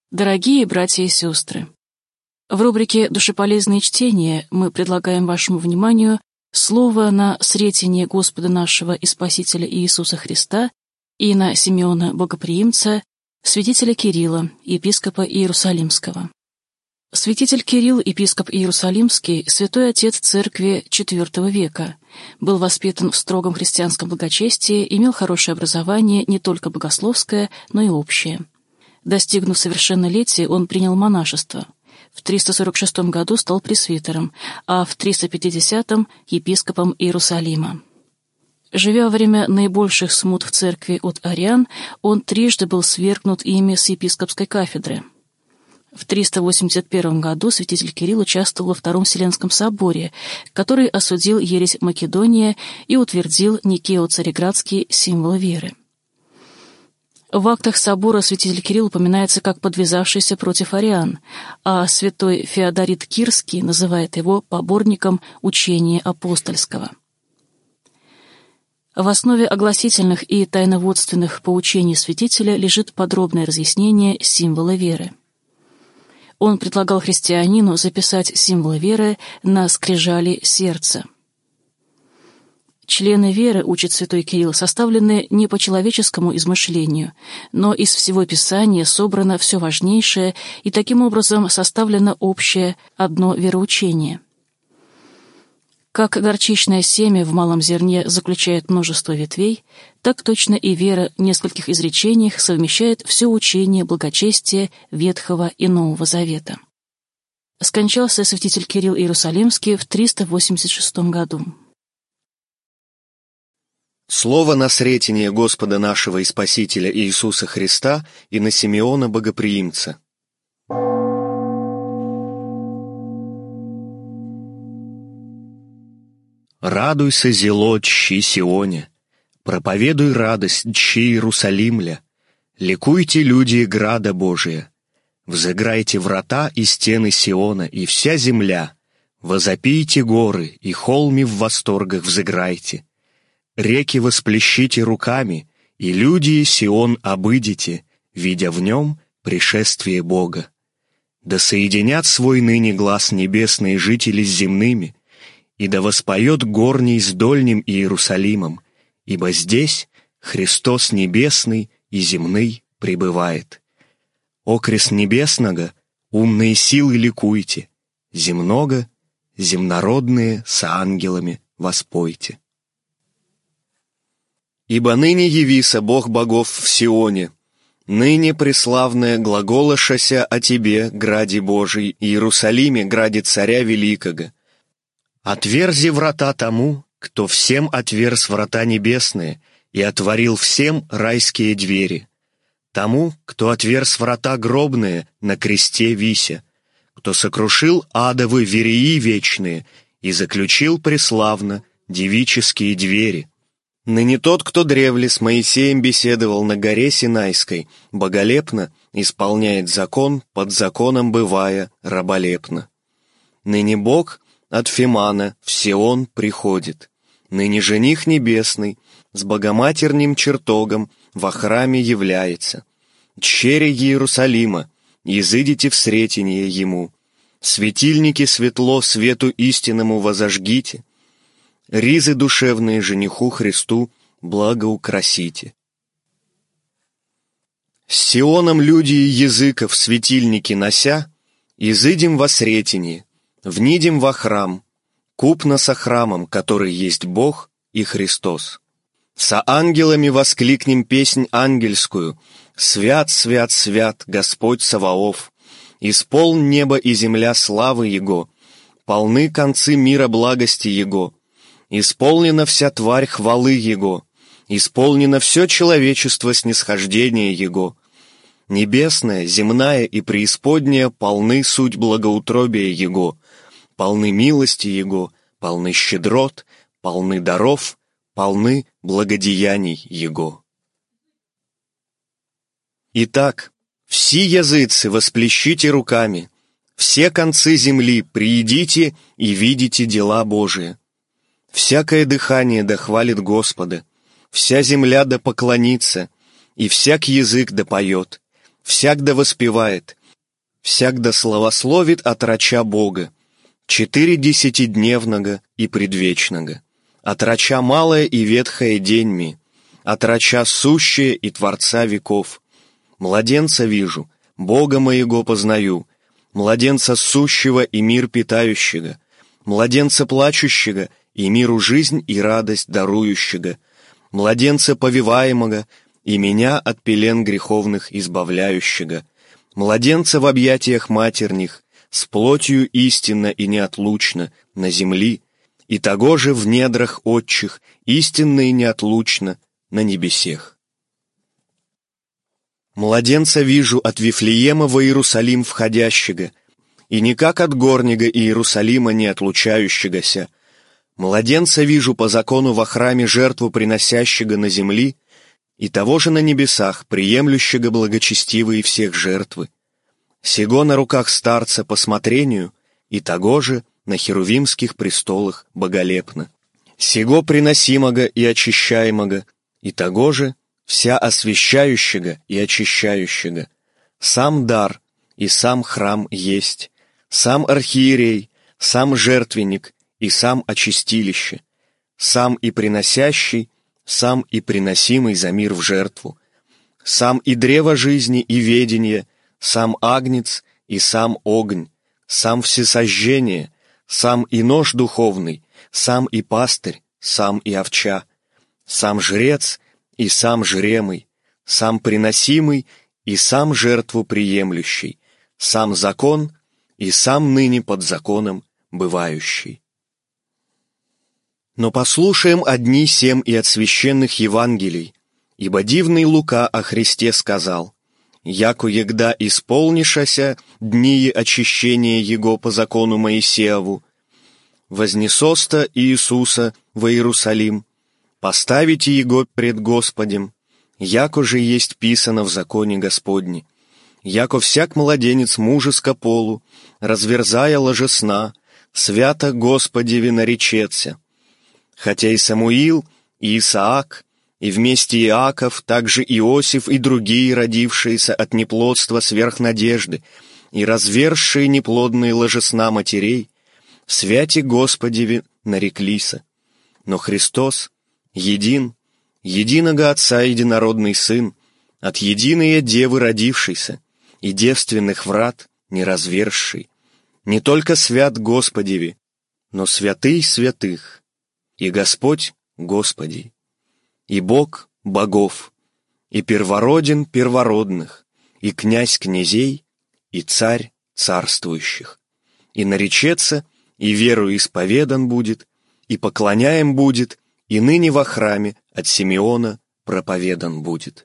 Дорогие братья и сестры, в рубрике «Душеполезные чтения» мы предлагаем вашему вниманию слово на сретение Господа нашего и Спасителя Иисуса Христа и на Симеона Богоприимца, святителя Кирилла, епископа Иерусалимского. Святитель Кирилл, епископ Иерусалимский, святой отец церкви IV века, был воспитан в строгом христианском благочестии, имел хорошее образование, не только богословское, но и общее. Достигнув совершеннолетия, он принял монашество. В 346 году стал пресвитером, а в 350 — епископом Иерусалима. Живя во время наибольших смут в церкви от ариан, он трижды был свергнут ими с епископской кафедры. В 381 году святитель Кирилл участвовал во Втором Вселенском соборе, который осудил ересь Македония и утвердил Никео-Цареградский символ веры. В актах собора святитель Кирилл упоминается как подвязавшийся против ариан, а святой Феодорит Кирский называет его поборником учения апостольского. В основе огласительных и тайноводственных поучений святителя лежит подробное разъяснение символа веры. Он предлагал христианину записать символ веры на скрижали сердца. Члены веры, учит святой Кирилл, составлены не по человеческому измышлению, но из всего Писания собрано все важнейшее, и таким образом составлено общее одно вероучение. Как горчичное семя в малом зерне заключает множество ветвей, так точно и вера в нескольких изречениях совмещает все учение благочестия Ветхого и Нового Завета. Скончался святитель Кирилл Иерусалимский в 386 году. Слово на сретение Господа нашего и Спасителя Иисуса Христа и на Симеона Богоприимца. Радуйся, зело, дщи Сионе, проповедуй радость, дщи Иерусалимля, ликуйте, люди града Божия, взыграйте врата и стены Сиона, и вся земля, возопийте горы, и холми в восторгах взыграйте. Реки восплещите руками, и люди Сион обыдите, видя в нем пришествие Бога. Да соединят свой ныне глас небесные жители с земными, и да воспоет горний с дольним Иерусалимом, ибо здесь Христос небесный и земный пребывает. Окрест небесного, умные силы ликуйте, земного, земнородные с ангелами воспойте. Ибо ныне явися Бог богов в Сионе, ныне преславная глаголошася о тебе, граде Божий, Иерусалиме, граде Царя Великого. Отверзи врата тому, кто всем отверз врата небесные и отворил всем райские двери. Тому, кто отверз врата гробные на кресте вися, кто сокрушил адовы вереи вечные и заключил преславно девические двери. Ныне тот, кто древле с Моисеем беседовал на горе Синайской, боголепно исполняет закон, под законом бывая раболепно. Ныне Бог от Фимана в Сион приходит. Ныне жених небесный с богоматерним чертогом во храме является. Дщери Иерусалима, изыдите в сретение ему. Светильники светло свету истинному возожгите. Ризы душевные жениху Христу благоукрасите. С Сионом люди и языков светильники нося, изыдем во сретение, внидем во храм, купно со храмом, который есть Бог и Христос. Со ангелами воскликнем песнь ангельскую: «Свят, свят, свят, Господь Саваоф! Исполн небо и земля славы Его, полны концы мира благости Его. Исполнена вся тварь хвалы Его, исполнено все человечество снисхождения Его. Небесная, земная и преисподняя полны суть благоутробия Его, полны милости Его, полны щедрот, полны даров, полны благодеяний Его». Итак, все языцы восплещите руками, все концы земли приидите и видите дела Божии. Всякое дыхание да хвалит Господа, вся земля да поклонится, и всяк язык да поет, всяк да воспевает, всегда славословит отрача Бога, 4 десятидневного и предвечного, отрача малое и ветхое деньми, отрача сущее и Творца веков. Младенца вижу, Бога моего познаю, младенца сущего и мир питающего, младенца плачущего и миру жизнь и радость дарующего, младенца повиваемого и меня от пелен греховных избавляющего, младенца в объятиях матерних, с плотью истинно и неотлучно на земли, и того же в недрах отчих, истинно и неотлучно на небесех. Младенца вижу от Вифлеема во Иерусалим входящего, и никак от горнего Иерусалима не отлучающегося. Младенца вижу по закону во храме жертву приносящего на земли, и того же на небесах, приемлющего благочестивые всех жертвы. Сего на руках старца по смотрению, и того же на херувимских престолах боголепно. Сего приносимого и очищаемого, и того же вся освящающего и очищающего. Сам дар и сам храм есть, сам архиерей, сам жертвенник и сам очистилище, сам и приносящий, сам и приносимый за мир в жертву, сам и древо жизни и ведения, сам агнец и сам огонь, сам всесожжение, сам и нож духовный, сам и пастырь, сам и овча, сам жрец и сам жремый, сам приносимый и сам жертву приемлющий, сам закон и сам ныне под законом бывающий. Но послушаем одни сем и от священных Евангелий, ибо дивный Лука о Христе сказал: «Яко егда исполнишася дни очищения Его по закону Моисееву, вознесоста Иисуса во Иерусалим, поставите Его пред Господем, яко же есть писано в законе Господне, яко всяк младенец мужеско полу, разверзая ложесна, свято Господеве наречется. Хотя и Самуил, и Исаак, и вместе Иаков, также Иосиф и другие, родившиеся от неплодства сверх надежды, и разверзшие неплодные ложесна матерей, в святе Господеве нареклися. Но Христос един, единого Отца единородный Сын, от единой Девы родившийся, и девственных врат не разверзший, не только свят Господеве, но святый святых, и Господь Господей, и Бог богов, и первороден первородных, и князь князей, и царь царствующих, и наречется, и верою исповедан будет, и поклоняем будет, и ныне во храме от Симеона проповедан будет».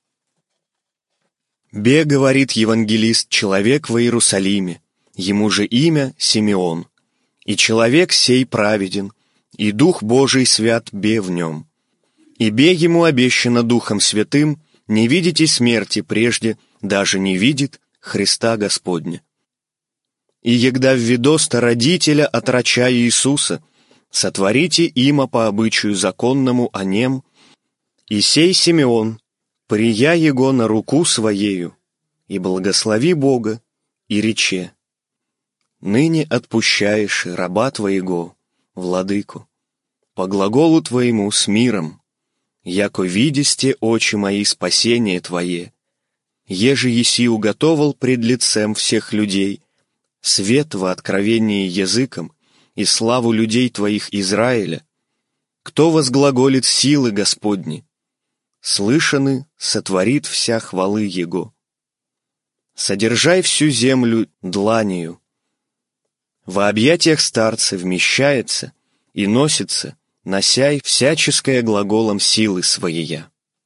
«Бе, — говорит евангелист, — человек во Иерусалиме, ему же имя Симеон, и человек сей праведен, и Дух Божий свят бе в нем. И бе ему обещано Духом Святым не видите смерти прежде, даже не видит Христа Господня. И егда введоста родителя отрача Иисуса, сотворите има по обычаю законному о нем, и сей Симеон, прия его на руку своею, и благослови Бога, и рече: ныне отпущаешь раба твоего, владыку, по глаголу твоему с миром, яко видесте очи мои спасение твое, еже еси уготовал пред лицем всех людей свет во откровении языком и славу людей твоих Израиля, кто возглаголит силы Господни, слышаны сотворит вся хвалы Его. Содержай всю землю дланью, во объятиях старца вмещается и носится, носяй всяческое глаголом силы своея.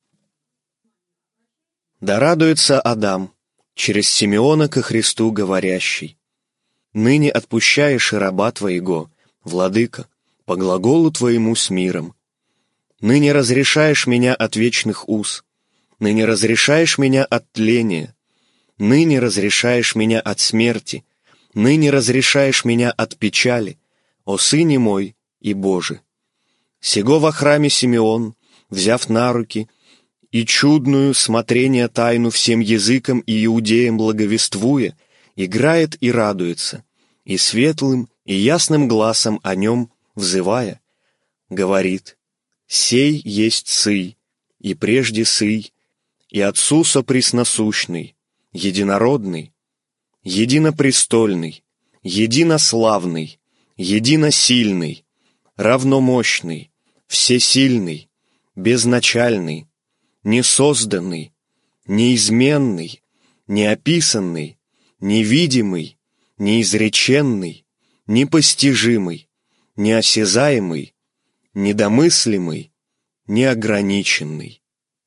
Да радуется Адам, через Симеона ко Христу говорящий: ныне отпущаешь и раба твоего, владыка, по глаголу твоему с миром. Ныне разрешаешь меня от вечных уз, ныне разрешаешь меня от тления, ныне разрешаешь меня от смерти, ныне разрешаешь меня от печали, о Сыне мой и Боже. Сего во храме Симеон, взяв на руки, и чудную смотрение тайну всем языкам и иудеям благовествуя, играет и радуется, и светлым и ясным гласом о нем взывая, говорит: «Сей есть сый, и прежде сый, и Отцу сопресносущный, единородный, единопрестольный, единославный, единосильный, равномощный, всесильный, безначальный, несозданный, неизменный, неописанный, невидимый, неизреченный, непостижимый, неосязаемый, недомыслимый, неограниченный.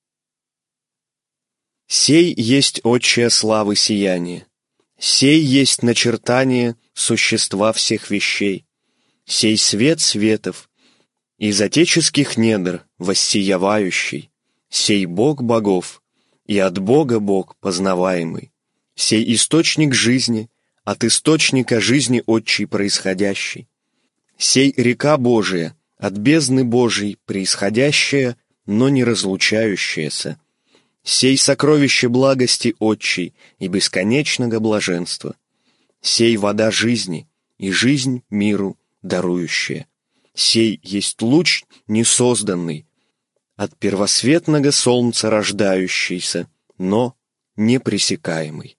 Сей есть отчая славы сияние, сей есть начертание существа всех вещей, сей свет светов, из отеческих недр воссиявающий, сей Бог богов, и от Бога Бог познаваемый, сей источник жизни, от источника жизни отчей происходящий, сей река Божия, от бездны Божией происходящая, но не разлучающаяся, сей сокровище благости отчей и бесконечного блаженства, сей вода жизни и жизнь миру дарующая, сей есть луч несозданный, от первосветного солнца рождающийся, но непресекаемый.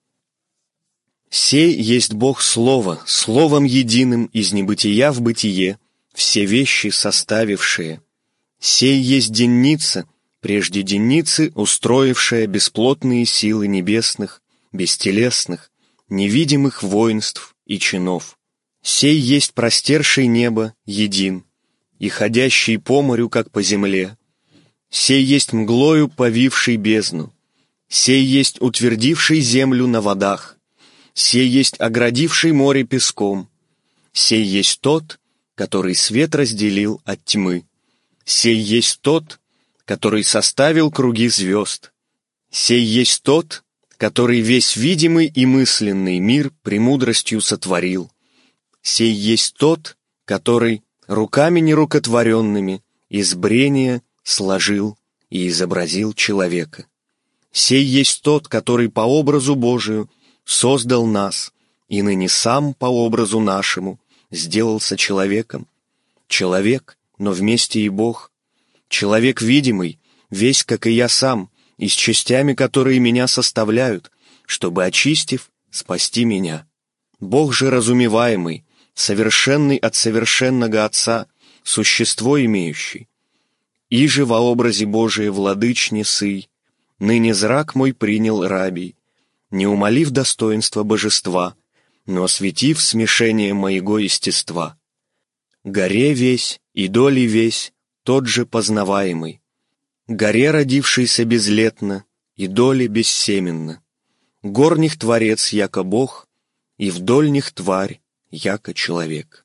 Сей есть Бог Слова, Словом единым из небытия в бытие, все вещи составившие. Сей есть денница, прежде денницы, устроившая бесплотные силы небесных, бестелесных, невидимых воинств и чинов. Сей есть простерший небо един, и ходящий по морю, как по земле. Сей есть мглою повивший бездну, сей есть утвердивший землю на водах, сей есть оградивший море песком, сей есть тот, который свет разделил от тьмы, сей есть тот, который составил круги звезд, сей есть тот, который весь видимый и мысленный мир премудростью сотворил, сей есть тот, который руками нерукотворенными из брения сложил и изобразил человека. Сей есть тот, который по образу Божию создал нас, и ныне сам по образу нашему сделался человеком. Человек, но вместе и Бог. Человек видимый, весь, как и я сам, и с частями, которые меня составляют, чтобы, очистив, спасти меня. Бог же разумеваемый, совершенный от совершенного Отца, существо имеющий. Иже во образе Божие владычне сый, ныне зрак мой принял рабий, не умолив достоинства божества, но осветив смешение моего естества. Горе весь и доли весь, тот же познаваемый, горе родившийся безлетно, и доли бессеменно, горних творец, яко Бог, и в дольних тварь, яко человек.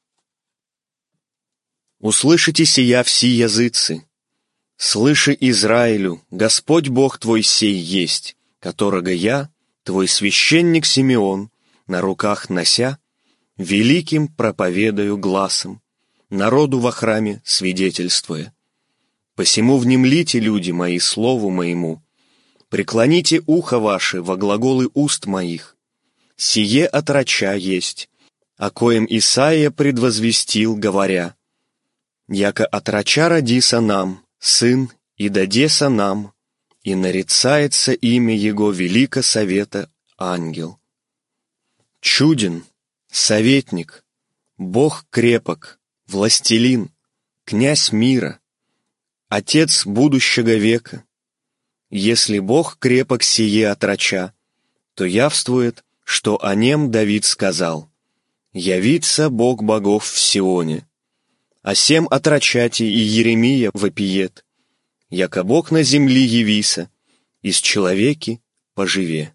Услышите сия все языцы, слыши Израилю, Господь Бог твой сей есть, которого я, твой священник Симеон, на руках нося, великим проповедаю гласом, народу во храме свидетельствуя. Посему внемлите, люди мои, слову моему, преклоните ухо ваше во глаголы уст моих. Сие отроча есть, о коем Исаия предвозвестил, говоря: «Яко отроча родиса нам, сын, и дадеса нам, и нарицается имя Его велико совета ангел». Чуден, советник, Бог крепок, властелин, князь мира, Отец будущего века. Если Бог крепок сие отроча, то явствует, что о нем Давид сказал: «Явится Бог богов в Сионе». О сем отрочати и Еремия вопиет: «Яко Бог на земли явися, из человеки поживе».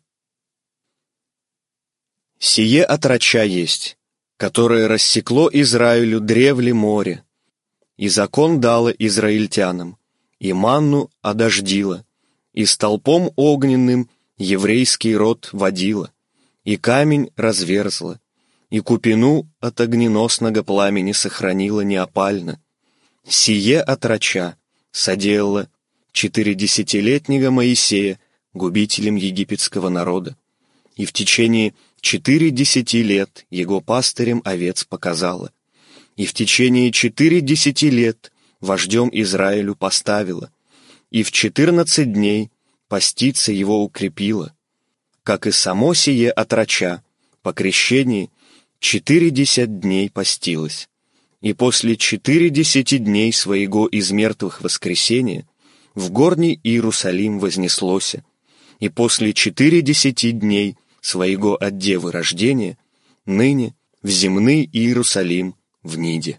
Сие отроча есть, которое рассекло Израилю древле море, и закон дало израильтянам, и манну одождила, и столпом огненным еврейский род водила, и камень разверзла, и купину от огненосного пламени сохранила неопально. Сие отроча соделала 40-летнего Моисея губителем египетского народа, и в течение 40 лет его пастырем овец показала, и в течение 40 лет вождем Израилю поставила, и в 14 дней поститься его укрепила, как и само сие отроча по крещении 40 дней постилась, и после 40 дней своего из мертвых воскресения в горний Иерусалим вознеслося, и после 40 дней своего от девы рождения ныне в земный Иерусалим в Ниде.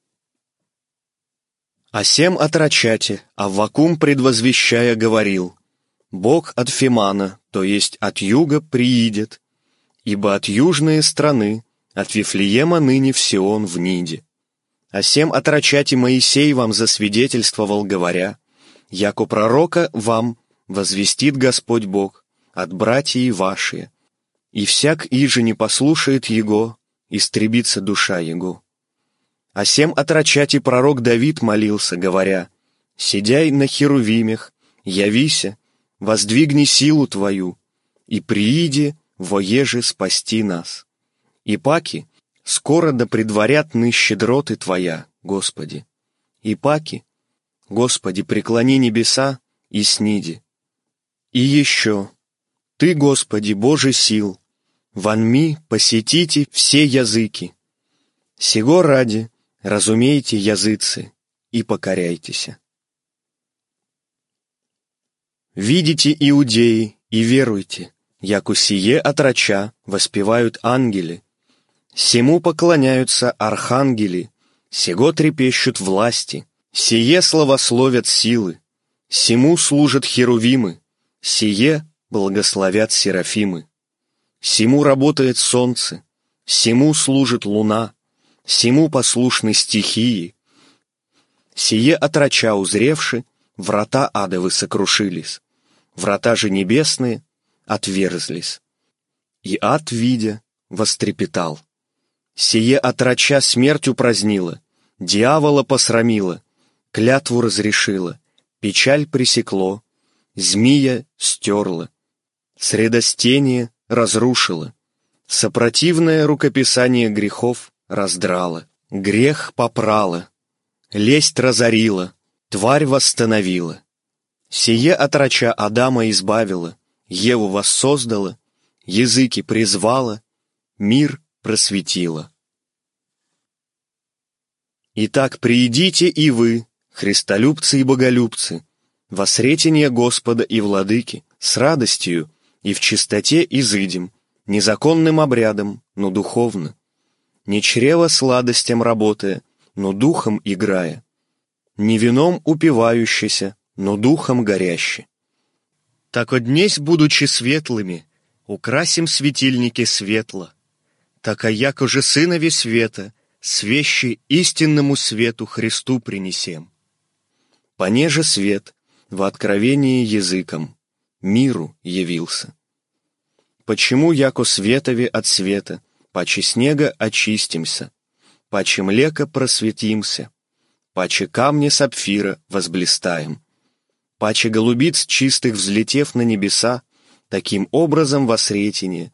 О сем отрочате Аввакум предвозвещая говорил: Бог от Фимана, то есть от юга, приидет, ибо от южные страны, от Вифлеема ныне в Сион в Ниде. О сем отрочате Моисей вам засвидетельствовал, говоря: яко пророка вам возвестит Господь Бог от братьев ваши, и всяк иже не послушает его, истребится душа его. О сем отрочате пророк Давид молился, говоря: «Сидяй на херувимях, явися, воздвигни силу твою, и прииди воеже спасти нас. И паки скоро да предварят ны щедроты твоя, Господи. И паки, Господи, преклони небеса и сниди. И еще, Ты, Господи, Боже сил, ванми посетите все языки. Сего ради разумейте языцы и покоряйтесь. Видите, иудеи, и веруйте, яко сие отроча воспевают ангели, сему поклоняются архангели, сего трепещут власти, сие славословят силы, сему служат херувимы, сие благословят серафимы. Сему работает солнце, сему служит луна, сему послушны стихии. Сие отроча узревши, врата адовы сокрушились, врата же небесные отверзлись. И ад, видя, вострепетал. Сие отроча смерть упразднила, дьявола посрамила, клятву разрешила, печаль пресекло, змия стерла, средостение разрушила, сопротивное рукописание грехов раздрала, грех попрала, лесть разорила, тварь восстановила. Сие отроча Адама избавила, Еву воссоздала, языки призвала, мир просветила. Итак, приидите и вы, христолюбцы и боголюбцы, во сретение Господа и Владыки, с радостью и в чистоте изыдем, незаконным обрядом, но духовно, не чрево сладостям работая, но духом играя, не вином упивающийся, но духом горяще. Так однесь, будучи светлыми, украсим светильники светло, так яко же сынови света, свещи истинному свету Христу принесем. Понеже свет во откровении языком миру явился. Почему, яко светови от света, паче снега очистимся, паче млека просветимся, паче камня сапфира возблистаем, паче голубиц чистых взлетев на небеса, таким образом во сретение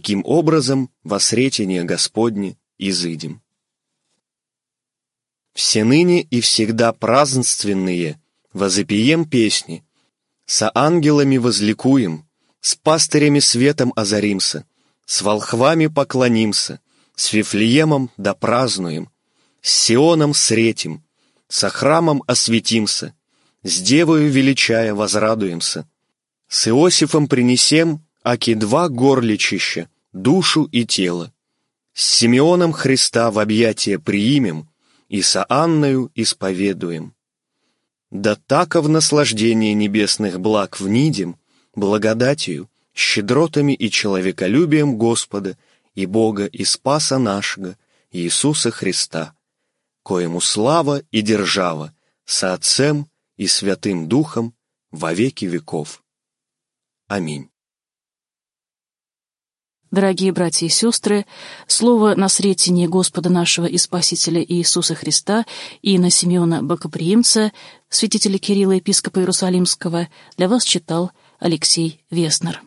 Господне изыдем. Все ныне и всегда празднственные возопием песни, со ангелами возликуем, с пастырями светом озаримся, с волхвами поклонимся, с Вифлеемом допразднуем, с Сионом сретим, со храмом осветимся, с Девою величая возрадуемся, с Иосифом принесем, аки два горличища, душу и тело, с Симеоном Христа в объятия приимем и со Анною исповедуем. Да тако в наслаждение небесных благ внидим, благодатью, щедротами и человеколюбием Господа и Бога и Спаса нашего, Иисуса Христа, коему слава и держава со Отцем и Святым Духом во веки веков. Аминь. Дорогие братья и сестры, слово на сретение Господа нашего и Спасителя Иисуса Христа и на Симеона Богоприимца, святителя Кирилла, епископа Иерусалимского, для вас читал Алексей Веснер.